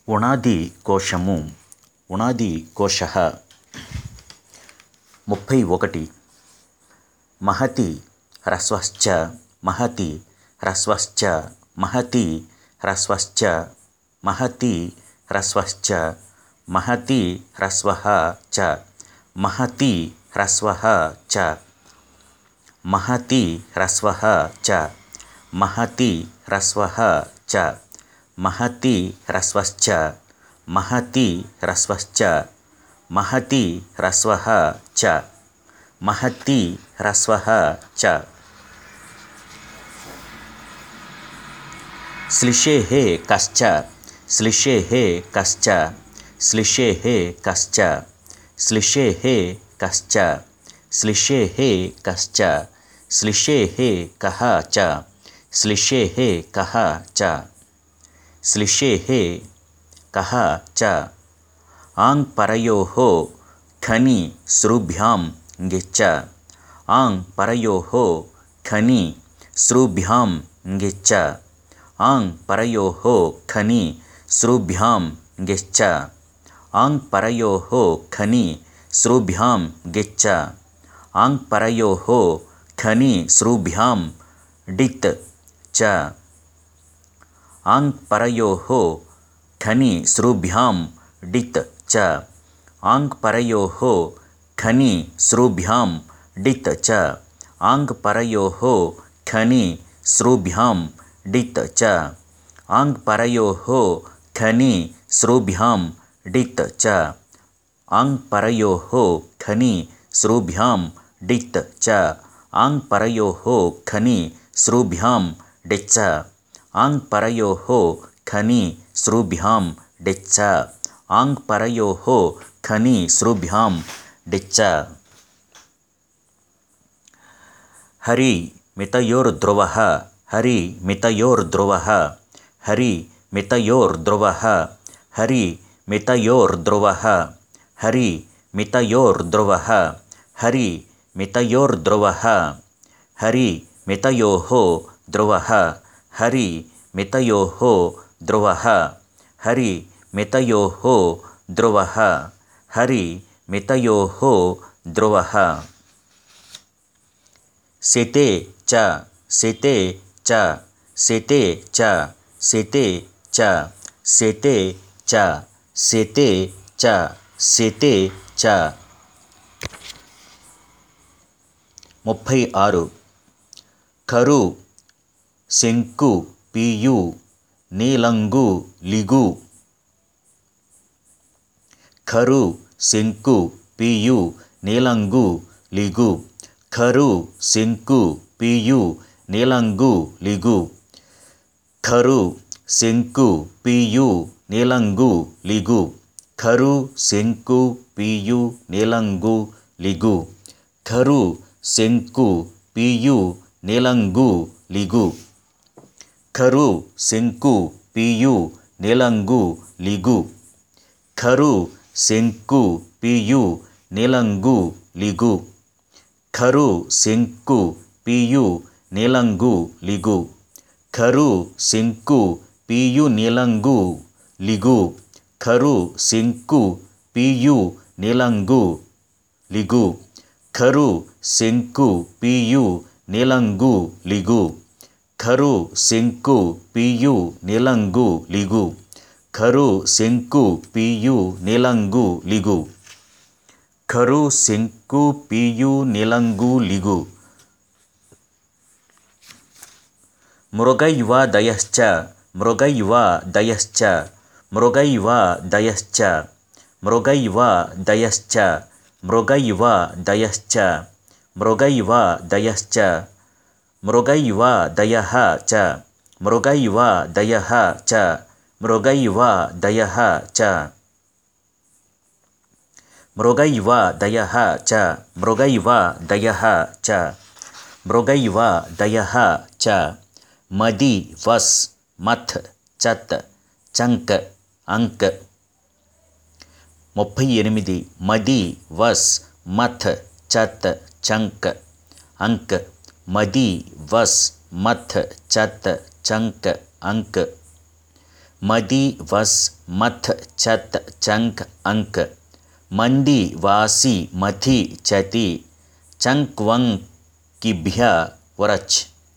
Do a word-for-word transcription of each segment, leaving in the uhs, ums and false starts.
ఉణాది కోశము ఉణాది కోశ ముప్పై ఒకటి. మహతి హ్రస్వశ్చ మహతి హ్రస్వశ్చ మహతి హ్రస్వశ్చ మహతి హ్రస్వశ్చ మహతి హ్రస్వః చ మహతి హ్రస్వః చ మహతి హ్రస్వః చ మహతి హ్రస్వః చ మహతి హ్రస్వశ్చ మహతి హ్రస్వశ్చ మహతి హ్రస్వః చ మహతి హ్రస్వః చ శ్లిషేః కశ్చ శ్లిషేః కశ్చ శ్లిషేః కశ్చ శ్లిషేః కశ్చ శ్లిషేః కశ్చ శ్లిషేః కః చ శ్లిషేః కః చ శ్లిషేః కః చ ఆంగ్ పరయోః ఖని శ్రుభ్యాం ङिच्च ఆంగ్ పరయోః ఖని శ్రుభ్యాం ङिच्च ఆంగ్ పరయోః ఖని శ్రుభ్యాం ङिच्च ఆంగ్ పరయోః ఖని శ్రుభ్యాం ङिच्च ఆంగ్ పరయోః ఖని శ్రుభ్యాం డిత్ చ ఆంగ్ పరయోః ఖని శ్రుభ్యాం డిత్ చ ఆంగ్ పరయోః ఖని శ్రుభ్యాం డిత్ చ ఆంగ్ పరయోః ఖని శ్రుభ్యాం డిత్ చ ఆంగ్ పరయోః ఖని శ్రుభ్యాం డిత్ చ ఆంగ్ పరయోః ఖని శ్రుభ్యాం డిత్ చ ఆంగ్ పరయోః ఖని శ్రుభ్యాం డిచ్చ ఆంగ్ పరయోః ఖని శ్రుభ్యాం డిచ్చ ఆంగ్ పరయోః ఖని శ్రుభ్యాం డిచ్చ హరి మితయోర్ధ్రువః హరి మితయోర్ధ్రువః హరి మితయోర్ధ్రువః హరి మితయోర్ధ్రువః హరి మితయోర్ధ్రువః హరి మితయోర్ధ్రువః హరి మితయోః ధ్రువః హరి మితయోః ధ్రువః హరి మితయోః ధ్రువః హరి మితయోః ధ్రువః శితే చ శితే చ శితే చ శితే చ శితే చ శితే చ శితే చ ముప్పై ఆరు. కరు శంకు పీయు నీలంగు లిగు ఖరు శంకు పీయు నీలంగు లిగు ఖరు శంకు పీయు నీలంగు లిగు ఖరు శంకు పీయు నీలంగు లిగు ఖరు శంకు పీయు నీలంగు లిగు ఖరు శంకు పీయు నీలంగు లిగు ఖరు శంకు పీయు నీలంగు లిగు ఖరు శంకు పీయు నీలంగు లిగు ఖరు శంకు పీయు నీలంగు లిగు ఖరు శంకు పీయు నీలంగు లిగు ఖరు శంకు పీయు నీలంగు లిగు ఖరు శంకు పీయు నీలంగు లిగు ఖరు శంకు పీయు నీలంగు లిగు ఖరు శంకు పీయు నీలంగు లిగు ఖరు శంకు పీయు నీలంగు లిగు మృగైవ దయశ్చ మృగైవ దయశ్చ మృగైవ దయశ్చ మృగైవ దయశ్చ మృగైవ దయశ్చ మృగైవ దయశ్చ మృగైవ దయః చ మృగైవ దయః చ మృగైవ దయః చ మృగైవ దయః చ మృగైవ దయః చ మృగైవ దయః చ మది వస్ మథ్ చత్ చంక్ అంక్ ముప్పై ఎనిమిది. మది వస్ మథ్ చత్ చంక్ అంక్ మది వస్ మథ్ చత్ చంక్ అంక్ मदि वस् मथ चत चंक अंक मंदी वासी मथि चति चंक्वंक किभ्य वरच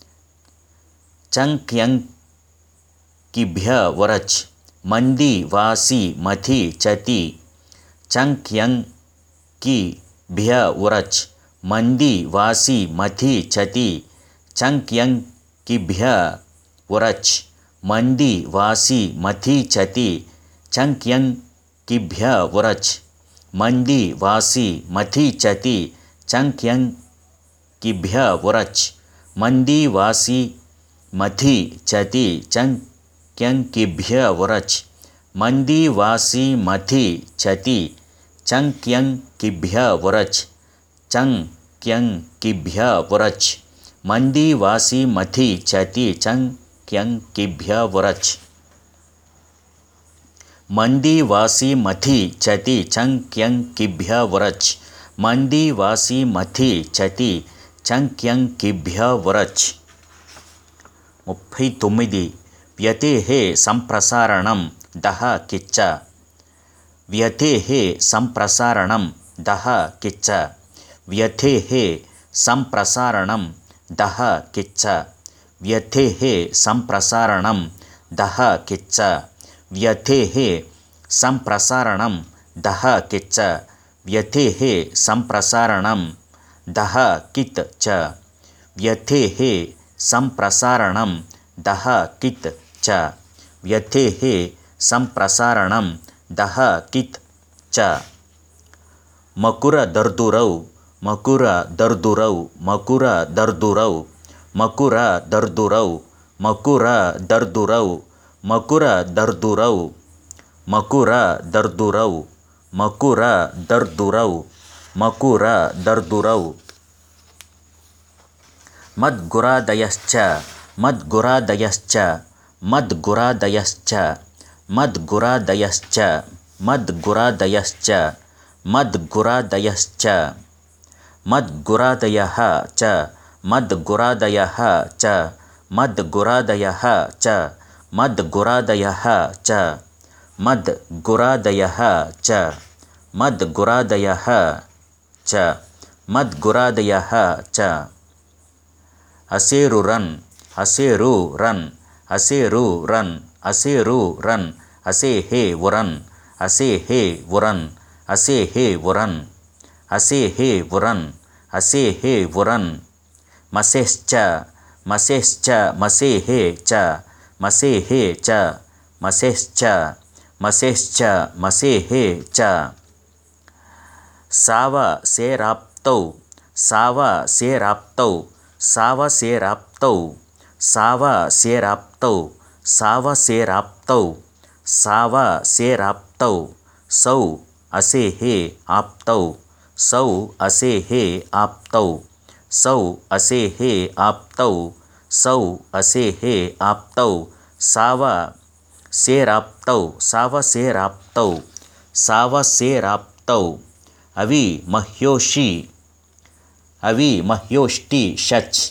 चंक्यंक किभ्य वरच मंदी वासी मथि चति चंक्यंक किभ्य वरच मंदी वासी मथि चति चंक्यंक किभ्य वरच मंदी वासी मथि चति चंक्यंक किभ्य वरच मंदी वासी मथि चति चंक्यंक किभ्य वरच मंदी वासी मथि चति चंक्यंक किभ्य वरच मंदी वासी मथि चति चंक्यंक किभ्य वरच चंक्यंक किभ्य वरच मंदी वासी मथि चति चंक्यंक किभ्य वरच मंदी वासी मथि चति चंक्यंक किभ्य वरच मंदी वासी मथि चति चंक्यंक किभ्य वरच ముప్పై తొమ్మిది వ్యతేహే సంప్రసారణం దహ కిచ్చ వ్యతేహే సంప్రసారణం దహ కిచ్చ వ్యతేహే సంప్రసారణం దహ కిచ్చ వ్యతేహే సంప్రసారణం దహ కిచ్చ వ్యతేహే సంప్రసారణం దహ కిచ్చ వ్యతేహే సంప్రసారణం దహ కిత్ చ వ్యతేహే సంప్రసారణం దహ కిత్ చ వ్యతేహే సంప్రసారణం దహ కిత్ చ మకుర దర్దురౌ మకుర దర్దురౌ మకుర దర్దురౌ మకుర దర్దురౌ మకుర దర్దురౌ మకుర దర్దురౌ మకుర దర్దురౌ మకుర దర్దురౌ మకుర దర్దురౌ మద్గురాదయశ్చ మద్గురాదయశ్చ మద్గురాదయశ్చ మద్గురాదయశ్చ మద్గురాదయశ్చ మద్గురాదయశ్చ మద్గురాదయః చ మద్గురాదయః చ మద్గురాదయః చ మద్గురాదయః చ మద్గురాదయః చ మద్గురాదయః చ మద్గురాదయః చ అసేరురన్ అసేరురన్ అసేరురన్ అసేరురన్ అసేహే వరన్ అసేహే వరన్ అసేహే వరన్ అసేహే వరన్ అసేహే వరన్ మసేశ్చ మసేశ్చ మసేహే చ మసేహే చ మసేశ్చ మసేశ్చ మసేహే చ సావసేరాప్తౌ సావసేరాప్తౌ సావసేరాప్తౌ సావసేరాప్తౌ సావసేరాప్తౌ సావసేరాప్తౌ సౌ అసేహే ఆప్తౌ సౌ అసేహే ఆప్తౌ సౌ అసేహే ఆప్తౌ సౌ అసేహే ఆప్తౌ సావసేరాప్తౌ సావసేరాప్తౌ సావసేరాప్తౌ అవి మహ్యోషి అవి మహ్యోష్టి షచ్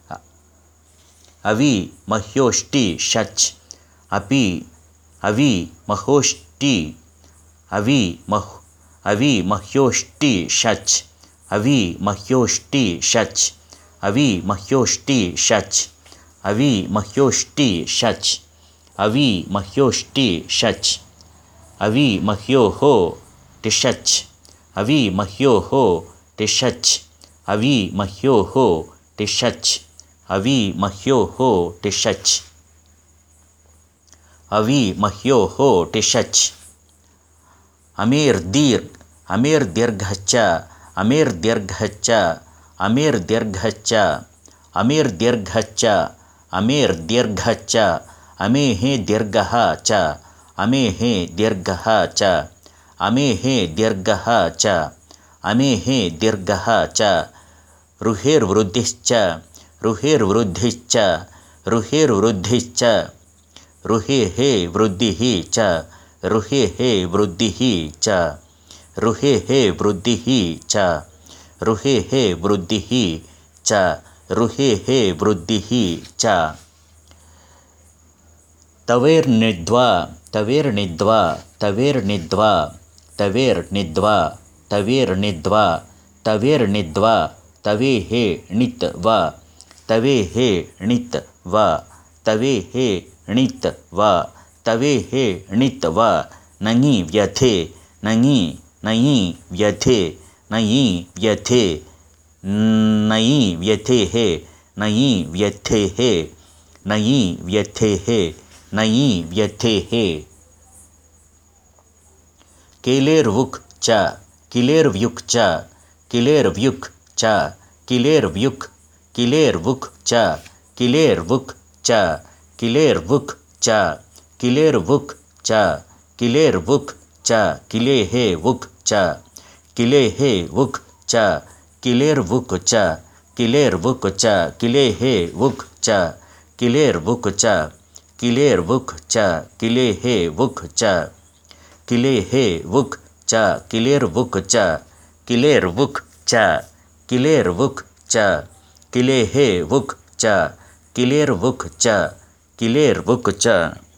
అవి మహ్యోష్టి షచ్ అపి అవి మహోష్టి అవి మహ్ అవి మహ్యోష్టి షచ్ అవి మహ్యోష్టి షచ్ అవి మహ్యోష్టి షచ్ అవి మహ్యోష్టి షచ్ అవి మహ్యోష్టి షచ్ అవి మహ్యోహో టిషచ్ అవి మహ్యోహో టిషచ్ అవి మహ్యోహో టిషచ్ అవి మహ్యోహో టిషచ్ అవి మహ్యోహో టిషచ్ అమీర్ దీర్ఘ అమీర్ దీర్ఘచ్చ అమీర్ దీర్ఘచ్చ అమీర్ దీర్ఘచ్చ అమీర్ దీర్ఘచ్చ అమీర్ దీర్ఘచ్చ అమేహే దీర్ఘః చ అమేహే దీర్ఘః చ అమేహే దీర్ఘః చ అమేహే దీర్ఘః చ రుహేర్వృద్ధిశ్చ రుహేర్వృద్ధిశ్చ రుహేర్వృద్ధిశ్చ రుహేహే వృద్ధిః చ రుహేహే వృద్ధిః చ రుహేహే వృద్ధిః చ రుహేహే వృద్ధిః చ రుహేహే వృద్ధిః చ तवेर्निद्वा तवेर्निद्वा तवेर्निद्वा तवेर्निद्वा तवेर्निद्वा तवेर्निद्वा तवे हे णित वा तवे हे णित वा तवे हे णित वा तवे हे णित वा नङि व्यथे नङि नङि व्यथे नङि व्यथे नङि व्यथे हे नङि व्यथे हे नङि व्यथे हे नङि व्यथे हे किलेर्वुक् च किलेर्व्युक् च किलेर्व्युक् च किलेर्व्युक् किलेर्वुक् च किलेर्वुक् च किलेर्वुक् च किलेर्वुक् च किलेर्वुक् च किलेः वुक् च किलेः वुक् च किलेर्वुक् च किलेर्वुक् च किलेः वुक् च किलेर्वुक् च किलेर्वुक् च किलेः वुक् च किलेः वुक् च किलेर्वुक् च किलेर्वुक् च किलेर्वुक् च किलेः वुक् च किलेर्वुक् च किलेर्वुक् च